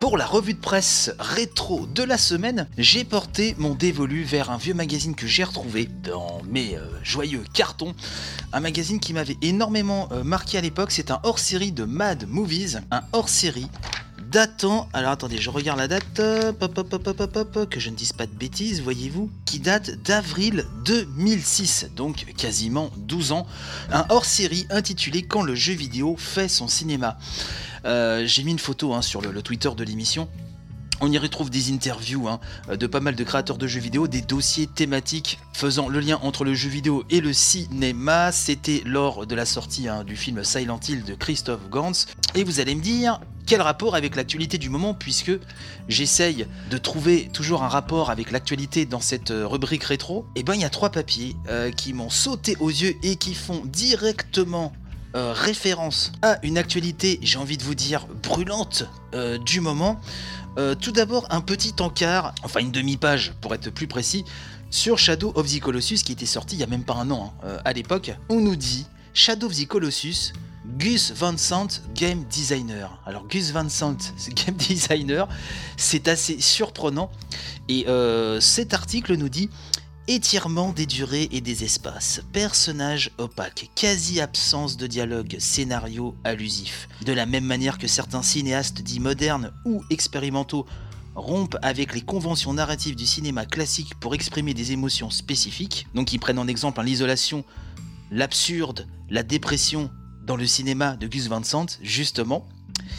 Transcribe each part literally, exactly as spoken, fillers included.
Pour la revue de presse rétro de la semaine, j'ai porté mon dévolu vers un vieux magazine que j'ai retrouvé dans mes euh, joyeux cartons. Un magazine qui m'avait énormément euh, marqué à l'époque, c'est un hors-série de Mad Movies, un hors-série datant, alors attendez, je regarde la date, pop, pop, pop, pop, pop, pop, que je ne dise pas de bêtises, voyez-vous, qui date d'avril deux mille six, donc quasiment douze ans, un hors-série intitulé Quand le jeu vidéo fait son cinéma. Euh, j'ai mis une photo hein, sur le, le Twitter de l'émission. On y retrouve des interviews hein, de pas mal de créateurs de jeux vidéo, des dossiers thématiques faisant le lien entre le jeu vidéo et le cinéma. C'était lors de la sortie hein, du film Silent Hill de Christophe Gans. Et vous allez me dire, quel rapport avec l'actualité du moment, puisque j'essaye de trouver toujours un rapport avec l'actualité dans cette rubrique rétro. Et ben il y a trois papiers euh, qui m'ont sauté aux yeux et qui font directement Euh, référence à une actualité, j'ai envie de vous dire, brûlante euh, du moment. Euh, tout d'abord, un petit encart, enfin une demi-page pour être plus précis, sur Shadow of the Colossus qui était sorti il y a même pas un an hein, euh, à l'époque. On nous dit Shadow of the Colossus, Gus Van Sant, Game Designer. Alors Gus Van Sant, Game Designer, c'est assez surprenant. Et euh, cet article nous dit étirement des durées et des espaces, personnages opaques, quasi-absence de dialogue, scénario allusif. De la même manière que certains cinéastes dits modernes ou expérimentaux rompent avec les conventions narratives du cinéma classique pour exprimer des émotions spécifiques, donc ils prennent en exemple hein, l'isolation, l'absurde, la dépression dans le cinéma de Gus Van Sant, justement.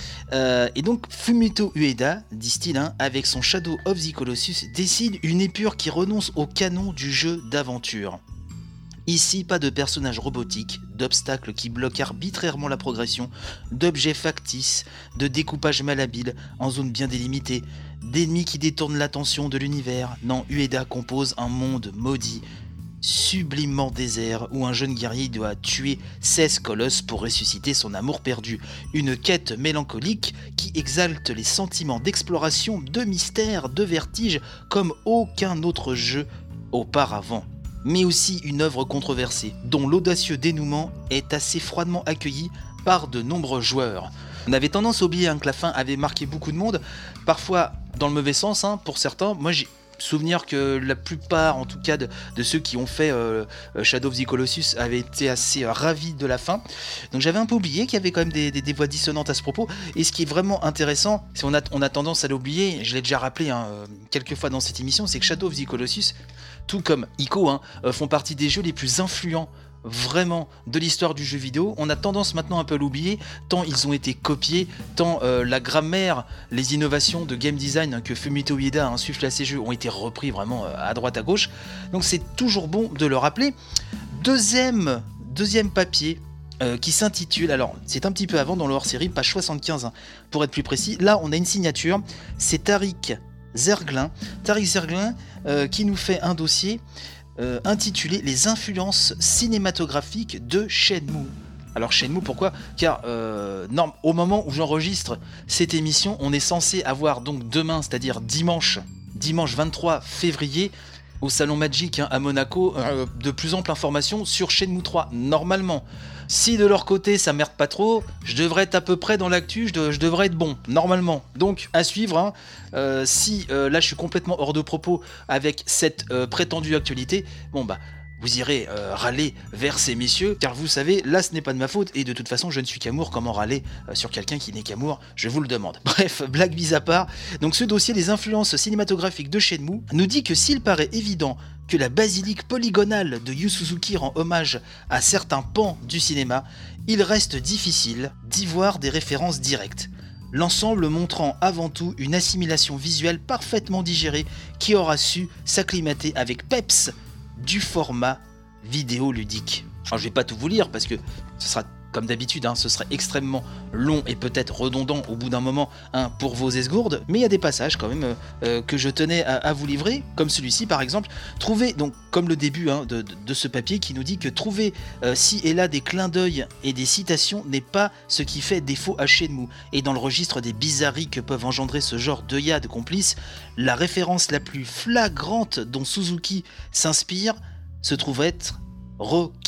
Euh, et donc Fumito Ueda, disent-ils, hein, avec son Shadow of the Colossus, décide une épure qui renonce au canon du jeu d'aventure. Ici, pas de personnages robotiques, d'obstacles qui bloquent arbitrairement la progression, d'objets factices, de découpage malhabile en zones bien délimitées, d'ennemis qui détournent l'attention de l'univers. Non, Ueda compose un monde maudit, sublimement désert où un jeune guerrier doit tuer seize colosses pour ressusciter son amour perdu. Une quête mélancolique qui exalte les sentiments d'exploration, de mystère, de vertige comme aucun autre jeu auparavant. Mais aussi une œuvre controversée dont l'audacieux dénouement est assez froidement accueilli par de nombreux joueurs. On avait tendance à oublier hein, que la fin avait marqué beaucoup de monde, parfois dans le mauvais sens hein, pour certains. Moi j'ai souvenir que la plupart, en tout cas, de, de ceux qui ont fait euh, Shadow of the Colossus avaient été assez euh, ravis de la fin. Donc j'avais un peu oublié qu'il y avait quand même des, des, des voix dissonantes à ce propos. Et ce qui est vraiment intéressant, c'est qu'on a, on a tendance à l'oublier, je l'ai déjà rappelé hein, euh, quelques fois dans cette émission, c'est que Shadow of the Colossus, tout comme Ico, hein, euh, font partie des jeux les plus influents vraiment de l'histoire du jeu vidéo. On a tendance maintenant un peu à l'oublier, tant ils ont été copiés, tant euh, la grammaire, les innovations de game design hein, que Fumito Ueda a insufflé à ces jeux ont été repris vraiment euh, à droite à gauche. Donc c'est toujours bon de le rappeler. Deuxième, deuxième papier euh, qui s'intitule, alors c'est un petit peu avant dans le hors-série, page soixante-quinze hein, pour être plus précis. Là on a une signature, c'est Tariq Zerglin, Tariq Zerglin euh, qui nous fait un dossier Euh, intitulé Les influences cinématographiques de Shenmue. Alors Shenmue, pourquoi ? Car euh, non, au moment où j'enregistre cette émission, on est censé avoir donc demain, c'est-à-dire dimanche, dimanche vingt-trois février, au Salon Magic hein, à Monaco, euh, de plus amples informations sur Shenmue trois, normalement. Si de leur côté ça merde pas trop, je devrais être à peu près dans l'actu, je, de, je devrais être bon, normalement. Donc à suivre, hein, euh, si euh, là je suis complètement hors de propos avec cette euh, prétendue actualité, bon bah vous irez euh, râler vers ces messieurs, car vous savez, là ce n'est pas de ma faute, et de toute façon je ne suis qu'amour, comment râler euh, sur quelqu'un qui n'est qu'amour, je vous le demande. Bref, blague mise à part, donc ce dossier des influences cinématographiques de Shenmue nous dit que s'il paraît évident que la basilique polygonale de Yu Suzuki rend hommage à certains pans du cinéma, il reste difficile d'y voir des références directes. L'ensemble montrant avant tout une assimilation visuelle parfaitement digérée qui aura su s'acclimater avec peps du format vidéoludique. Alors je vais pas tout vous lire parce que ce sera comme d'habitude, hein, ce serait extrêmement long et peut-être redondant au bout d'un moment hein, pour vos esgourdes, mais il y a des passages quand même euh, que je tenais à, à vous livrer, comme celui-ci par exemple. Trouver, donc comme le début hein, de, de, de ce papier qui nous dit que trouver euh, ci et là des clins d'œil et des citations n'est pas ce qui fait défaut à Shenmue. Et dans le registre des bizarreries que peuvent engendrer ce genre d'œillades complices, la référence la plus flagrante dont Suzuki s'inspire se trouve être Rocky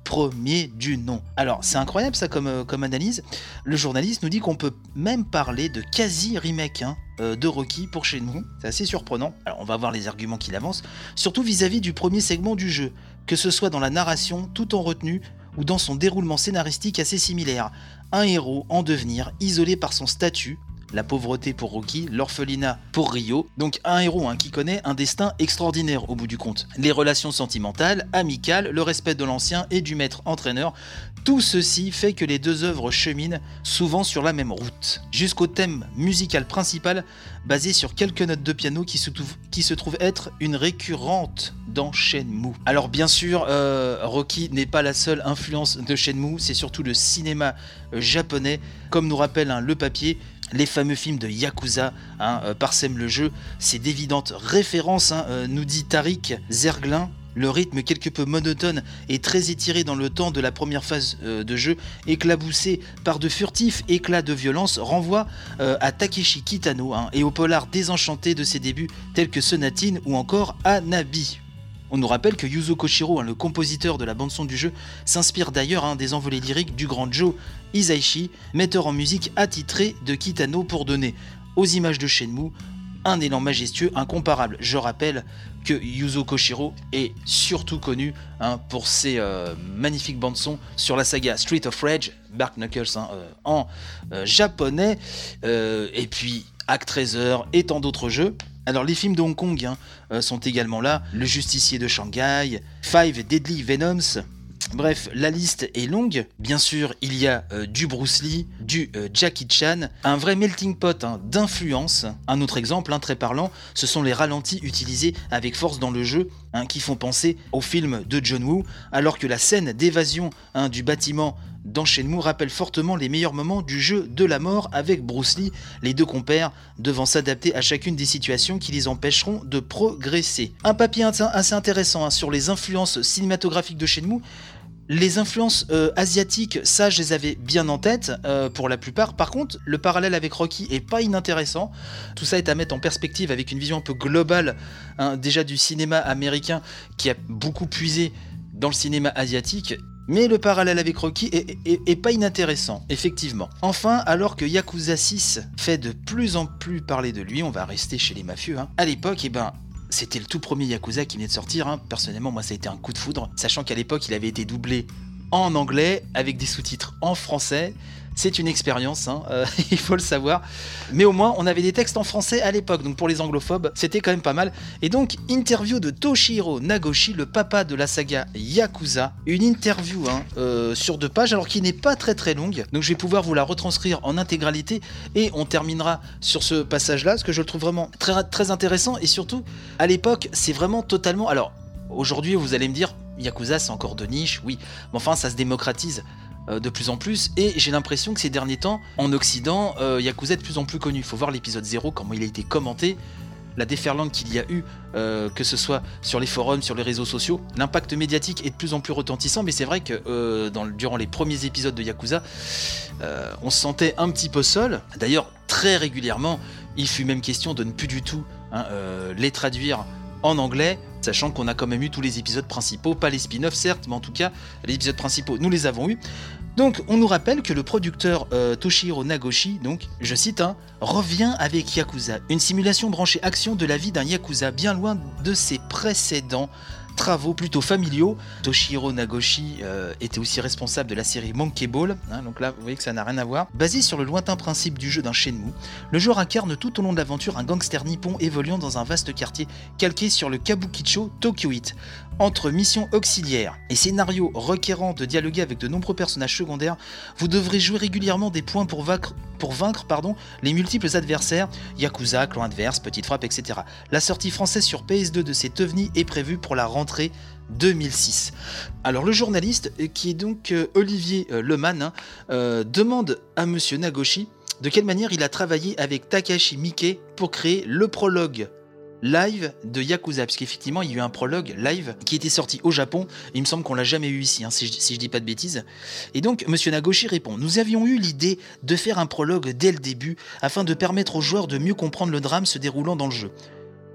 premier du nom. Alors c'est incroyable ça comme, euh, comme analyse. Le journaliste nous dit qu'on peut même parler de quasi-remake hein, euh, de Rocky pour Shenmue. C'est assez surprenant. Alors on va voir les arguments qu'il avance, surtout vis-à-vis du premier segment du jeu, que ce soit dans la narration tout en retenue ou dans son déroulement scénaristique assez similaire. Un héros en devenir, isolé par son statut, la pauvreté pour Rocky, l'orphelinat pour Ryo, donc un héros hein, qui connaît un destin extraordinaire au bout du compte. Les relations sentimentales, amicales, le respect de l'ancien et du maître entraîneur, tout ceci fait que les deux œuvres cheminent souvent sur la même route, jusqu'au thème musical principal basé sur quelques notes de piano qui se, trouve, qui se trouve être une récurrente dans Shenmue. Alors bien sûr, euh, Rocky n'est pas la seule influence de Shenmue, c'est surtout le cinéma euh, japonais, comme nous rappelle hein, le papier. Les fameux films de Yakuza hein, euh, parsèment le jeu, c'est d'évidentes références, hein, euh, nous dit Tariq Zerglin. Le rythme quelque peu monotone et très étiré dans le temps de la première phase euh, de jeu, éclaboussé par de furtifs éclats de violence, renvoie euh, à Takeshi Kitano hein, et au polar désenchanté de ses débuts tels que Sonatine ou encore Hanabi. On nous rappelle que Yuzo Koshiro, hein, le compositeur de la bande-son du jeu, s'inspire d'ailleurs hein, des envolées lyriques du grand Joe Hisaishi, metteur en musique attitré de Kitano pour donner aux images de Shenmue un élan majestueux incomparable. Je rappelle que Yuzo Koshiro est surtout connu hein, pour ses euh, magnifiques bandes-son sur la saga Street of Rage, Bark Knuckles hein, euh, en euh, japonais, euh, et puis Actraiser et tant d'autres jeux. Alors les films de Hong Kong hein, euh, sont également là, Le Justicier de Shanghai, Five Deadly Venoms, bref, la liste est longue. Bien sûr, il y a euh, du Bruce Lee, du euh, Jackie Chan, un vrai melting pot hein, d'influence. Un autre exemple hein, très parlant, ce sont les ralentis utilisés avec force dans le jeu hein, qui font penser au film de John Woo, alors que la scène d'évasion hein, du bâtiment dans Shenmue rappelle fortement les meilleurs moments du jeu de la mort avec Bruce Lee, les deux compères devant s'adapter à chacune des situations qui les empêcheront de progresser. Un papier assez intéressant hein, sur les influences cinématographiques de Shenmue. Les influences euh, asiatiques, ça je les avais bien en tête euh, pour la plupart. Par contre, le parallèle avec Rocky est pas inintéressant. Tout ça est à mettre en perspective avec une vision un peu globale hein, déjà du cinéma américain qui a beaucoup puisé dans le cinéma asiatique. Mais le parallèle avec Rocky est, est, est pas inintéressant, effectivement. Enfin, alors que Yakuza six fait de plus en plus parler de lui, on va rester chez les mafieux, hein. À l'époque, eh ben, c'était le tout premier Yakuza qui venait de sortir, hein. Personnellement, moi ça a été un coup de foudre, sachant qu'à l'époque, il avait été doublé en anglais, avec des sous-titres en français. C'est une expérience, hein, euh, il faut le savoir. Mais au moins, on avait des textes en français à l'époque, donc pour les anglophobes, c'était quand même pas mal. Et donc, interview de Toshihiro Nagoshi, le papa de la saga Yakuza. Une interview hein, euh, sur deux pages, alors qui n'est pas très très longue. Donc je vais pouvoir vous la retranscrire en intégralité. Et on terminera sur ce passage-là, parce que je le trouve vraiment très, très intéressant. Et surtout, à l'époque, c'est vraiment totalement... Alors, aujourd'hui, vous allez me dire, Yakuza, c'est encore de niche, oui. Mais enfin, ça se démocratise de plus en plus, et j'ai l'impression que ces derniers temps, en Occident, euh, Yakuza est de plus en plus connu. Il faut voir l'épisode zéro, comment il a été commenté, la déferlante qu'il y a eu, euh, que ce soit sur les forums, sur les réseaux sociaux. L'impact médiatique est de plus en plus retentissant, mais c'est vrai que euh, dans, durant les premiers épisodes de Yakuza, euh, on se sentait un petit peu seul. D'ailleurs, très régulièrement, il fut même question de ne plus du tout hein, euh, les traduire en anglais, sachant qu'on a quand même eu tous les épisodes principaux, pas les spin-offs certes, mais en tout cas, les épisodes principaux, nous les avons eus. Donc, on nous rappelle que le producteur euh, Toshihiro Nagoshi, donc, je cite, hein, revient avec Yakuza, une simulation branchée action de la vie d'un Yakuza, bien loin de ses précédents travaux plutôt familiaux. Toshihiro Nagoshi euh, était aussi responsable de la série Monkey Ball, hein, donc là vous voyez que ça n'a rien à voir. Basé sur le lointain principe du jeu d'un Shenmue, le joueur incarne tout au long de l'aventure un gangster nippon évoluant dans un vaste quartier calqué sur le Kabukicho Tokyoite. Entre missions auxiliaires et scénarios requérant de dialoguer avec de nombreux personnages secondaires, vous devrez jouer régulièrement des points pour vaincre, pour vaincre pardon, les multiples adversaires, Yakuza, Clan Adverse, Petite Frappe, et cetera. La sortie française sur P S deux de cet ovni est prévue pour la rentrée deux mille six. Alors le journaliste, qui est donc euh, Olivier euh, Lemann, hein, euh, demande à Monsieur Nagoshi de quelle manière il a travaillé avec Takashi Miike pour créer le prologue live de Yakuza, parce qu'effectivement il y a eu un prologue live qui était sorti au Japon, il me semble qu'on l'a jamais eu ici, hein, si, je, si je dis pas de bêtises. Et donc Monsieur Nagoshi répond: nous avions eu l'idée de faire un prologue dès le début, afin de permettre aux joueurs de mieux comprendre le drame se déroulant dans le jeu.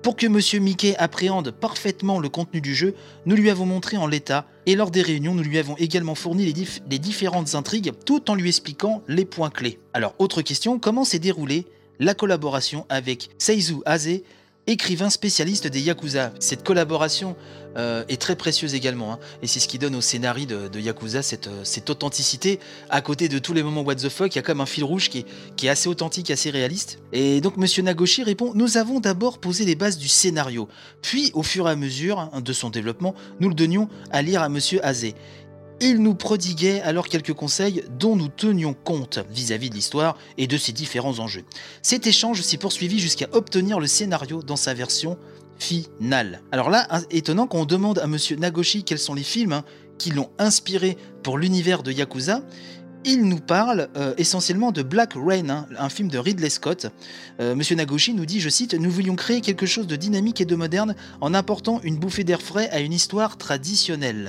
Pour que Monsieur Mickey appréhende parfaitement le contenu du jeu, nous lui avons montré en l'état, et lors des réunions, nous lui avons également fourni les, dif- les différentes intrigues, tout en lui expliquant les points clés. Alors, autre question, comment s'est déroulée la collaboration avec Seizu Ase, écrivain spécialiste des Yakuza? Cette collaboration euh, est très précieuse également, hein, et c'est ce qui donne au scénario de, de Yakuza cette, euh, cette authenticité. À côté de tous les moments what the fuck, il y a comme un fil rouge qui est, qui est assez authentique, assez réaliste. Et donc Monsieur Nagoshi répond: nous avons d'abord posé les bases du scénario, puis au fur et à mesure hein, de son développement, nous le donnions à lire à Monsieur Ase. Il nous prodiguait alors quelques conseils dont nous tenions compte vis-à-vis de l'histoire et de ses différents enjeux. Cet échange s'est poursuivi jusqu'à obtenir le scénario dans sa version finale. Alors là, étonnant qu'on demande à Monsieur Nagoshi quels sont les films hein, qui l'ont inspiré pour l'univers de Yakuza. Il nous parle euh, essentiellement de Black Rain, hein, un film de Ridley Scott. Euh, Monsieur Nagoshi nous dit, je cite, « Nous voulions créer quelque chose de dynamique et de moderne en apportant une bouffée d'air frais à une histoire traditionnelle. »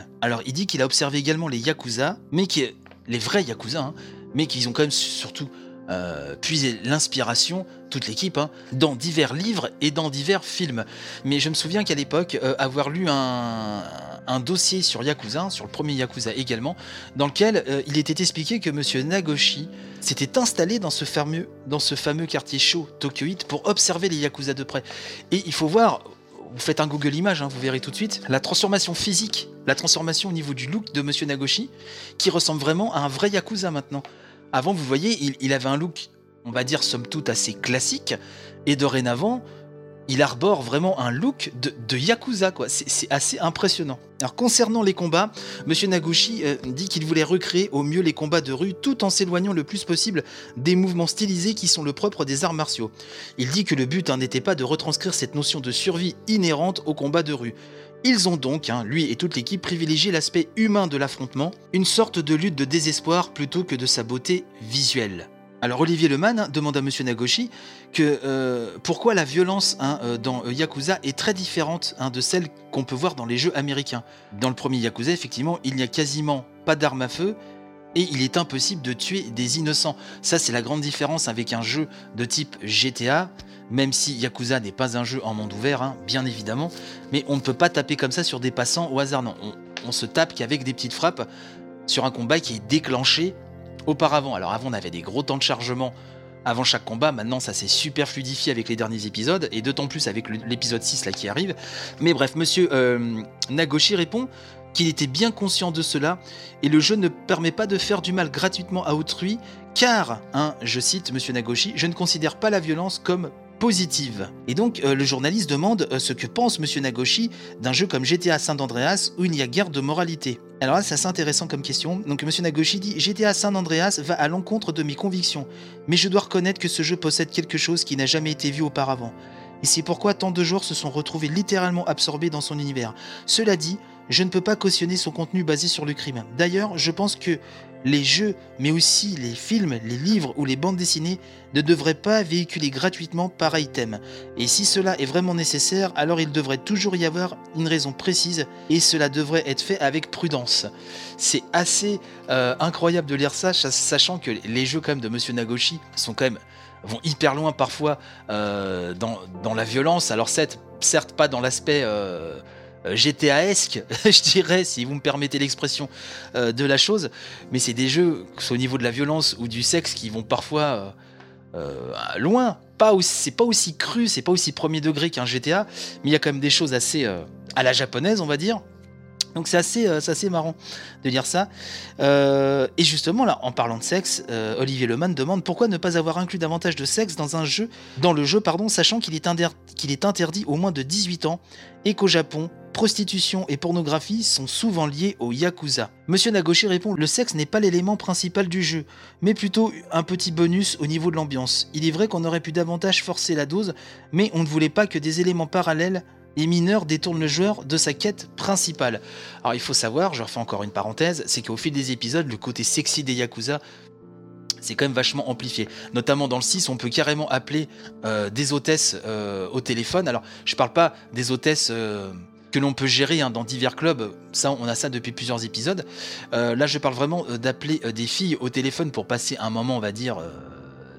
Alors il dit qu'il a observé également les Yakuza, mais qui, les vrais Yakuza, hein, mais qu'ils ont quand même surtout euh, puisé l'inspiration, toute l'équipe, hein, dans divers livres et dans divers films. Mais je me souviens qu'à l'époque, euh, avoir lu un... un dossier sur Yakuza, sur le premier Yakuza également, dans lequel euh, il était expliqué que Monsieur Nagoshi s'était installé dans ce fameux, dans ce fameux quartier chaud tokyoïte pour observer les Yakuza de près. Et il faut voir, vous faites un Google Images, hein, vous verrez tout de suite, la transformation physique, la transformation au niveau du look de Monsieur Nagoshi, qui ressemble vraiment à un vrai Yakuza maintenant. Avant, vous voyez, il, il avait un look, on va dire, somme toute assez classique, et dorénavant, il arbore vraiment un look de, de Yakuza, quoi. C'est, c'est assez impressionnant. Alors concernant les combats, Monsieur Nagoshi euh, dit qu'il voulait recréer au mieux les combats de rue tout en s'éloignant le plus possible des mouvements stylisés qui sont le propre des arts martiaux. Il dit que le but hein, n'était pas de retranscrire cette notion de survie inhérente aux combats de rue. Ils ont donc, hein, lui et toute l'équipe, privilégié l'aspect humain de l'affrontement, une sorte de lutte de désespoir plutôt que de sa beauté visuelle. Alors Olivier Lemann hein, demande à Monsieur Nagoshi que euh, pourquoi la violence hein, euh, dans euh, Yakuza est très différente hein, de celle qu'on peut voir dans les jeux américains. Dans le premier Yakuza, effectivement, il n'y a quasiment pas d'armes à feu et il est impossible de tuer des innocents. Ça, c'est la grande différence avec un jeu de type G T A, même si Yakuza n'est pas un jeu en monde ouvert, hein, bien évidemment, mais on ne peut pas taper comme ça sur des passants au hasard, non. On, on se tape qu'avec des petites frappes sur un combat qui est déclenché auparavant. Alors avant on avait des gros temps de chargement avant chaque combat, maintenant ça s'est super fluidifié avec les derniers épisodes, et d'autant plus avec le, l'épisode six là qui arrive. Mais bref, Monsieur euh, Nagoshi répond qu'il était bien conscient de cela, et le jeu ne permet pas de faire du mal gratuitement à autrui, car, hein, je cite Monsieur Nagoshi, je ne considère pas la violence comme positive. Et donc euh, le journaliste demande euh, ce que pense Monsieur Nagoshi d'un jeu comme G T A San Andreas où il n'y a guère de moralité. Alors là c'est assez intéressant comme question. Donc Monsieur Nagoshi dit: G T A San Andreas va à l'encontre de mes convictions, mais je dois reconnaître que ce jeu possède quelque chose qui n'a jamais été vu auparavant. Et c'est pourquoi tant de joueurs se sont retrouvés littéralement absorbés dans son univers. Cela dit, je ne peux pas cautionner son contenu basé sur le crime. D'ailleurs, je pense que les jeux, mais aussi les films, les livres ou les bandes dessinées ne devraient pas véhiculer gratuitement pareil thème. Et si cela est vraiment nécessaire, alors il devrait toujours y avoir une raison précise et cela devrait être fait avec prudence. C'est assez euh, incroyable de lire ça, sachant que les jeux quand même de Monsieur Nagoshi sont quand même vont hyper loin parfois euh, dans, dans la violence. Alors certes, certes pas dans l'aspect euh, G T A-esque, je dirais, si vous me permettez l'expression euh, de la chose, mais c'est des jeux, que ce soit au niveau de la violence ou du sexe, qui vont parfois euh, euh, loin. Pas aussi, c'est pas aussi cru, c'est pas aussi premier degré qu'un G T A, mais il y a quand même des choses assez euh, à la japonaise, on va dire. Donc c'est assez, euh, c'est assez marrant de lire ça. Euh, et justement, là, en parlant de sexe, euh, Olivier Lemann demande pourquoi ne pas avoir inclus davantage de sexe dans un jeu, dans le jeu, pardon, sachant qu'il est, inder- qu'il est interdit aux moins de dix-huit ans et qu'au Japon, prostitution et pornographie sont souvent liés au Yakuza. Monsieur Nagoshi répond: le sexe n'est pas l'élément principal du jeu, mais plutôt un petit bonus au niveau de l'ambiance. Il est vrai qu'on aurait pu davantage forcer la dose, mais on ne voulait pas que des éléments parallèles et mineurs détournent le joueur de sa quête principale. Alors il faut savoir, je refais encore une parenthèse, c'est qu'au fil des épisodes, le côté sexy des Yakuza, c'est quand même vachement amplifié. Notamment dans le six, on peut carrément appeler euh, des hôtesses euh, au téléphone. Alors je parle pas des hôtesses euh, que l'on peut gérer hein, dans divers clubs, ça on a ça depuis plusieurs épisodes. Euh, là je parle vraiment euh, d'appeler euh, des filles au téléphone pour passer un moment, on va dire... Euh,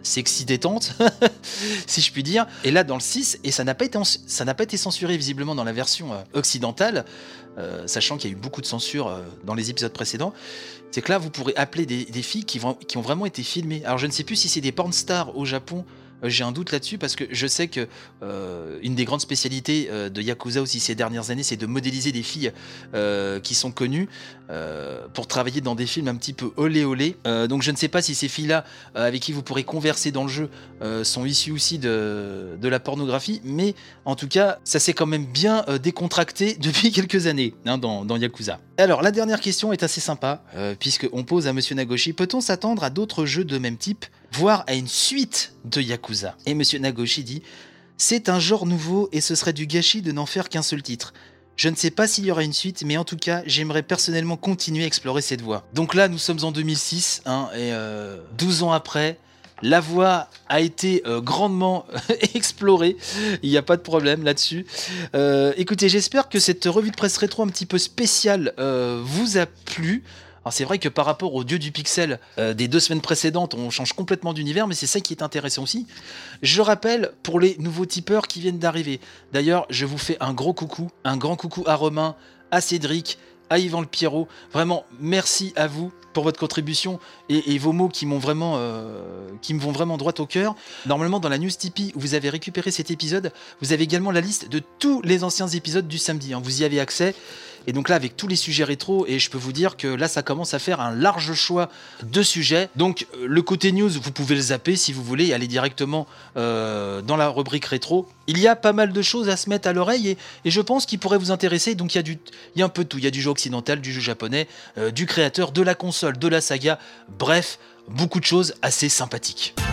sexy détente, si je puis dire. Et là, dans le six, et ça n'a pas été, ça n'a pas été censuré visiblement dans la version euh, occidentale, euh, sachant qu'il y a eu beaucoup de censure euh, dans les épisodes précédents, c'est que là, vous pourrez appeler des, des filles qui, vont, qui ont vraiment été filmées. Alors, je ne sais plus si c'est des porn stars au Japon. J'ai un doute là-dessus parce que je sais que euh, une des grandes spécialités euh, de Yakuza aussi ces dernières années, c'est de modéliser des filles euh, qui sont connues euh, pour travailler dans des films un petit peu olé olé. Euh, donc je ne sais pas si ces filles-là euh, avec qui vous pourrez converser dans le jeu euh, sont issues aussi de, de la pornographie, mais en tout cas, ça s'est quand même bien euh, décontracté depuis quelques années hein, dans, dans Yakuza. Alors la dernière question est assez sympa euh, puisqu'on pose à Monsieur Nagoshi, peut-on s'attendre à d'autres jeux de même type, voire à une suite de Yakuza? Et Monsieur Nagoshi dit « C'est un genre nouveau et ce serait du gâchis de n'en faire qu'un seul titre. Je ne sais pas s'il y aura une suite, mais en tout cas, j'aimerais personnellement continuer à explorer cette voie. » Donc là, nous sommes en deux mille six, hein, et euh, douze ans après, la voie a été euh, grandement explorée, il n'y a pas de problème là-dessus. Euh, écoutez, j'espère que cette revue de presse rétro un petit peu spéciale euh, vous a plu. Alors c'est vrai que par rapport au dieu du pixel euh, des deux semaines précédentes, on change complètement d'univers, mais c'est ça qui est intéressant aussi. Je rappelle pour les nouveaux tipeurs qui viennent d'arriver. D'ailleurs, je vous fais un gros coucou, un grand coucou à Romain, à Cédric, à Yvan le Pierrot. Vraiment, merci à vous pour votre contribution et, et vos mots qui m'ont vraiment, euh, qui me vont vraiment droit au cœur. Normalement, dans la news Tipeee où vous avez récupéré cet épisode, vous avez également la liste de tous les anciens épisodes du samedi. Hein. Vous y avez accès. Et donc là, avec tous les sujets rétro, et je peux vous dire que là, ça commence à faire un large choix de sujets. Donc, le côté news, vous pouvez le zapper si vous voulez et aller directement euh, dans la rubrique rétro. Il y a pas mal de choses à se mettre à l'oreille et, et je pense qu'il pourrait vous intéresser. Donc, il y a du, il y a un peu de tout. Il y a du jeu occidental, du jeu japonais, euh, du créateur, de la console, de la saga. Bref, beaucoup de choses assez sympathiques.